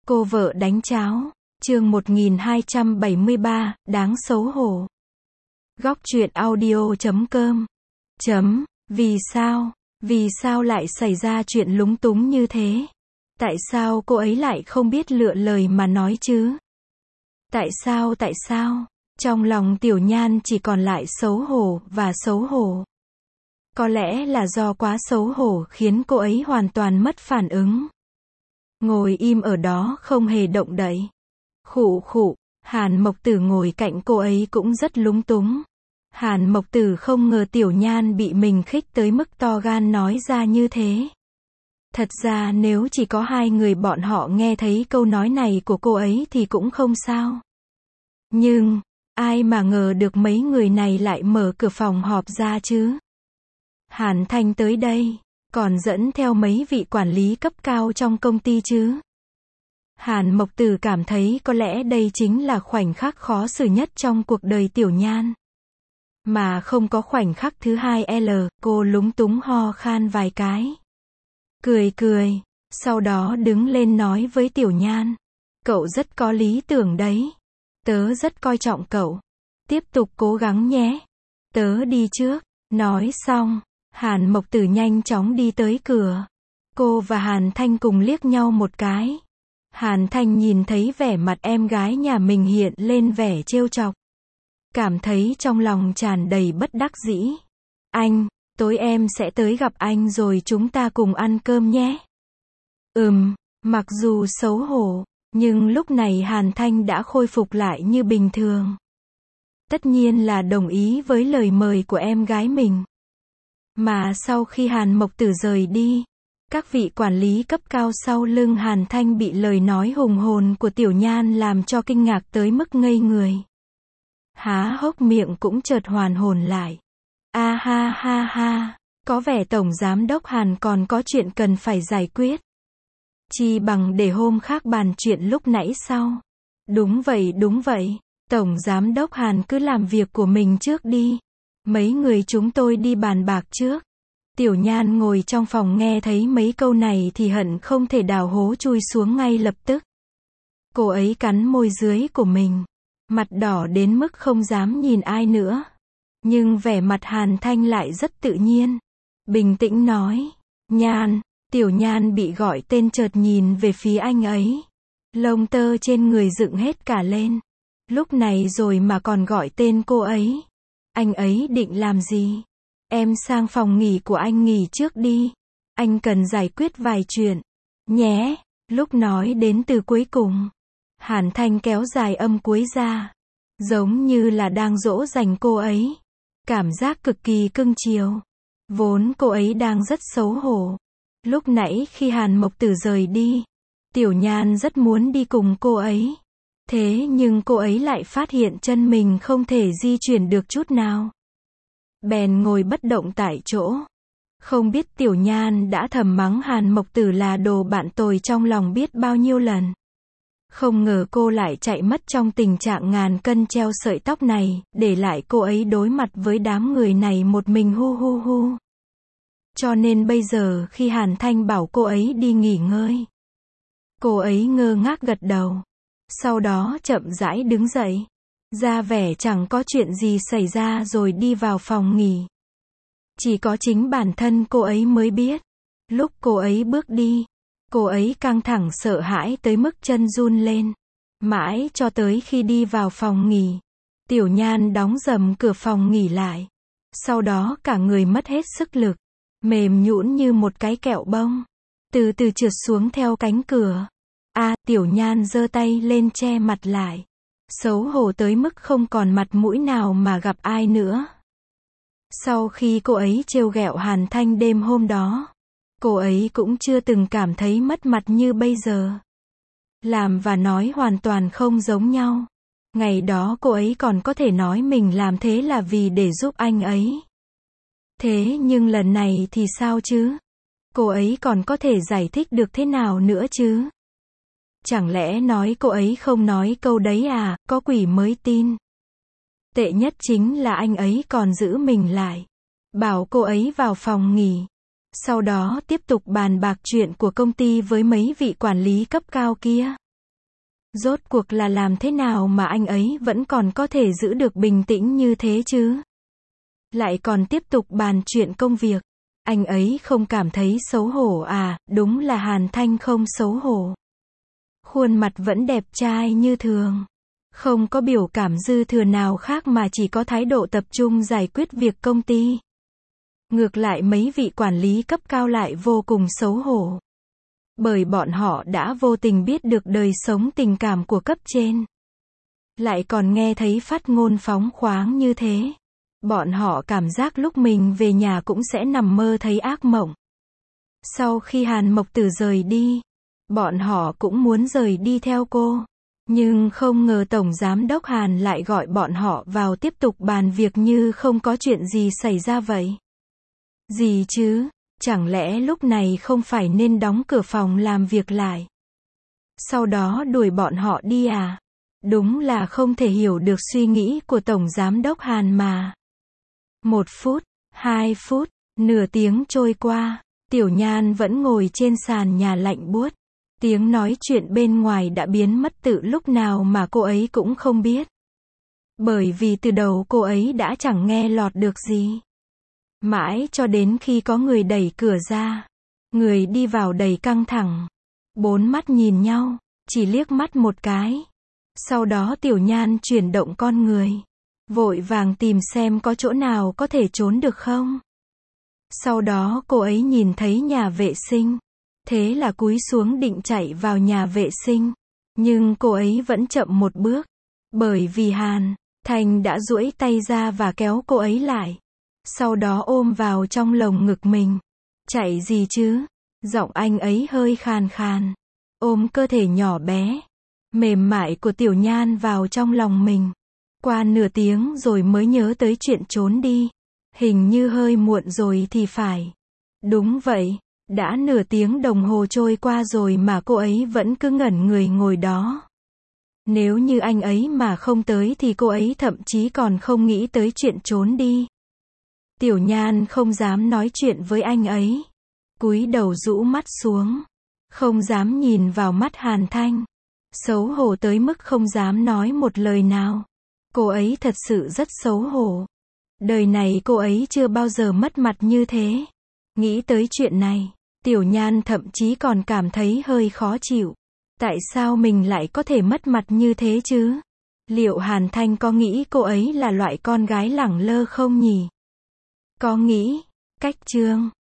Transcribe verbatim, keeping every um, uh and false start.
Cô vợ đánh cháo, chương một nghìn hai trăm bảy mươi ba, đáng xấu hổ. Góc truyện audio chấm com. Chấm, vì sao, vì sao lại xảy ra chuyện lúng túng như thế? Tại sao cô ấy lại không biết lựa lời mà nói chứ? Tại sao tại sao? Trong lòng Tiểu Nhan chỉ còn lại xấu hổ và xấu hổ. Có lẽ là do quá xấu hổ khiến cô ấy hoàn toàn mất phản ứng. Ngồi im ở đó không hề động đậy. Khụ khụ, Hàn Mộc Tử ngồi cạnh cô ấy cũng rất lúng túng. Hàn Mộc Tử không ngờ Tiểu Nhan bị mình khích tới mức to gan nói ra như thế. Thật ra nếu chỉ có hai người bọn họ nghe thấy câu nói này của cô ấy thì cũng không sao. Nhưng, ai mà ngờ được mấy người này lại mở cửa phòng họp ra chứ? Hàn Thanh tới đây, còn dẫn theo mấy vị quản lý cấp cao trong công ty chứ? Hàn Mộc Tử cảm thấy có lẽ đây chính là khoảnh khắc khó xử nhất trong cuộc đời Tiểu Nhan. Mà không có khoảnh khắc thứ hai L, cô lúng túng ho khan vài cái. Cười cười, sau đó đứng lên nói với Tiểu Nhan. Cậu rất có lý tưởng đấy. Tớ rất coi trọng cậu. Tiếp tục cố gắng nhé. Tớ đi trước. Nói xong, Hàn Mộc Tử nhanh chóng đi tới cửa. Cô và Hàn Thanh cùng liếc nhau một cái. Hàn Thanh nhìn thấy vẻ mặt em gái nhà mình hiện lên vẻ trêu chọc. Cảm thấy trong lòng tràn đầy bất đắc dĩ. Anh, tối em sẽ tới gặp anh rồi chúng ta cùng ăn cơm nhé. Ừm, mặc dù xấu hổ, nhưng lúc này Hàn Thanh đã khôi phục lại như bình thường. Tất nhiên là đồng ý với lời mời của em gái mình. Mà sau khi Hàn Mộc Tử rời đi, các vị quản lý cấp cao sau lưng Hàn Thanh bị lời nói hùng hồn của Tiểu Nhan làm cho kinh ngạc tới mức ngây người. Há hốc miệng cũng chợt hoàn hồn lại. A ha ha ha, có vẻ Tổng Giám đốc Hàn còn có chuyện cần phải giải quyết. Chi bằng để hôm khác bàn chuyện lúc nãy sau. Đúng vậy đúng vậy, Tổng Giám đốc Hàn cứ làm việc của mình trước đi. Mấy người chúng tôi đi bàn bạc trước. Tiểu Nhan ngồi trong phòng nghe thấy mấy câu này thì hận không thể đào hố chui xuống ngay lập tức. Cô ấy cắn môi dưới của mình, mặt đỏ đến mức không dám nhìn ai nữa. Nhưng vẻ mặt Hàn Thanh lại rất tự nhiên. Bình tĩnh nói, Nhan. Tiểu Nhan bị gọi tên chợt nhìn về phía anh ấy. Lông tơ trên người dựng hết cả lên. Lúc này rồi mà còn gọi tên cô ấy. Anh ấy định làm gì? Em sang phòng nghỉ của anh nghỉ trước đi. Anh cần giải quyết vài chuyện. Nhé. Lúc nói đến từ cuối cùng, Hàn Thanh kéo dài âm cuối ra. Giống như là đang dỗ dành cô ấy. Cảm giác cực kỳ cưng chiều. Vốn cô ấy đang rất xấu hổ. Lúc nãy khi Hàn Mộc Tử rời đi, Tiểu Nhan rất muốn đi cùng cô ấy. Thế nhưng cô ấy lại phát hiện chân mình không thể di chuyển được chút nào. Bèn ngồi bất động tại chỗ. Không biết Tiểu Nhan đã thầm mắng Hàn Mộc Tử là đồ bạn tồi trong lòng biết bao nhiêu lần. Không ngờ cô lại chạy mất trong tình trạng ngàn cân treo sợi tóc này, để lại cô ấy đối mặt với đám người này một mình hu hu hu. Cho nên bây giờ khi Hàn Thanh bảo cô ấy đi nghỉ ngơi, cô ấy ngơ ngác gật đầu. Sau đó chậm rãi đứng dậy, ra vẻ chẳng có chuyện gì xảy ra rồi đi vào phòng nghỉ. Chỉ có chính bản thân cô ấy mới biết. Lúc cô ấy bước đi, cô ấy căng thẳng sợ hãi tới mức chân run lên. Mãi cho tới khi đi vào phòng nghỉ, Tiểu Nhan đóng rầm cửa phòng nghỉ lại. Sau đó cả người mất hết sức lực, mềm nhũn như một cái kẹo bông, từ từ trượt xuống theo cánh cửa. A, à, Tiểu Nhan giơ tay lên che mặt lại, xấu hổ tới mức không còn mặt mũi nào mà gặp ai nữa. Sau khi cô ấy trêu ghẹo Hàn Thanh đêm hôm đó, cô ấy cũng chưa từng cảm thấy mất mặt như bây giờ. Làm và nói hoàn toàn không giống nhau. Ngày đó cô ấy còn có thể nói mình làm thế là vì để giúp anh ấy. Thế nhưng lần này thì sao chứ? Cô ấy còn có thể giải thích được thế nào nữa chứ? Chẳng lẽ nói cô ấy không nói câu đấy à, có quỷ mới tin. Tệ nhất chính là anh ấy còn giữ mình lại, bảo cô ấy vào phòng nghỉ. Sau đó tiếp tục bàn bạc chuyện của công ty với mấy vị quản lý cấp cao kia. Rốt cuộc là làm thế nào mà anh ấy vẫn còn có thể giữ được bình tĩnh như thế chứ? Lại còn tiếp tục bàn chuyện công việc. Anh ấy không cảm thấy xấu hổ à? Đúng là Hàn Thanh không xấu hổ. Khuôn mặt vẫn đẹp trai như thường. Không có biểu cảm dư thừa nào khác mà chỉ có thái độ tập trung giải quyết việc công ty. Ngược lại mấy vị quản lý cấp cao lại vô cùng xấu hổ. Bởi bọn họ đã vô tình biết được đời sống tình cảm của cấp trên. Lại còn nghe thấy phát ngôn phóng khoáng như thế. Bọn họ cảm giác lúc mình về nhà cũng sẽ nằm mơ thấy ác mộng. Sau khi Hàn Mộc Tử rời đi, bọn họ cũng muốn rời đi theo cô. Nhưng không ngờ Tổng Giám đốc Hàn lại gọi bọn họ vào tiếp tục bàn việc như không có chuyện gì xảy ra vậy. Gì chứ? Chẳng lẽ lúc này không phải nên đóng cửa phòng làm việc lại? Sau đó đuổi bọn họ đi à? Đúng là không thể hiểu được suy nghĩ của Tổng Giám đốc Hàn mà. Một phút, hai phút, nửa tiếng trôi qua, Tiểu Nhan vẫn ngồi trên sàn nhà lạnh buốt. Tiếng nói chuyện bên ngoài đã biến mất từ lúc nào mà cô ấy cũng không biết. Bởi vì từ đầu cô ấy đã chẳng nghe lọt được gì. Mãi cho đến khi có người đẩy cửa ra. Người đi vào đầy căng thẳng. Bốn mắt nhìn nhau, chỉ liếc mắt một cái. Sau đó Tiểu Nhan chuyển động con người. Vội vàng tìm xem có chỗ nào có thể trốn được không. Sau đó cô ấy nhìn thấy nhà vệ sinh. Thế là cúi xuống định chạy vào nhà vệ sinh. Nhưng cô ấy vẫn chậm một bước. Bởi vì Hàn Thanh đã duỗi tay ra và kéo cô ấy lại. Sau đó ôm vào trong lồng ngực mình. Chạy gì chứ? Giọng anh ấy hơi khàn khàn. Ôm cơ thể nhỏ bé, mềm mại của Tiểu Nhan vào trong lòng mình. Qua nửa tiếng rồi mới nhớ tới chuyện trốn đi. Hình như hơi muộn rồi thì phải. Đúng vậy. Đã nửa tiếng đồng hồ trôi qua rồi mà cô ấy vẫn cứ ngẩn người ngồi đó. Nếu như anh ấy mà không tới thì cô ấy thậm chí còn không nghĩ tới chuyện trốn đi. Tiểu Nhan không dám nói chuyện với anh ấy. Cúi đầu rũ mắt xuống. Không dám nhìn vào mắt Hàn Thanh. Xấu hổ tới mức không dám nói một lời nào. Cô ấy thật sự rất xấu hổ. Đời này cô ấy chưa bao giờ mất mặt như thế. Nghĩ tới chuyện này, Tiểu Nhan thậm chí còn cảm thấy hơi khó chịu. Tại sao mình lại có thể mất mặt như thế chứ? Liệu Hàn Thanh có nghĩ cô ấy là loại con gái lẳng lơ không nhỉ? Có nghĩ. Cách chương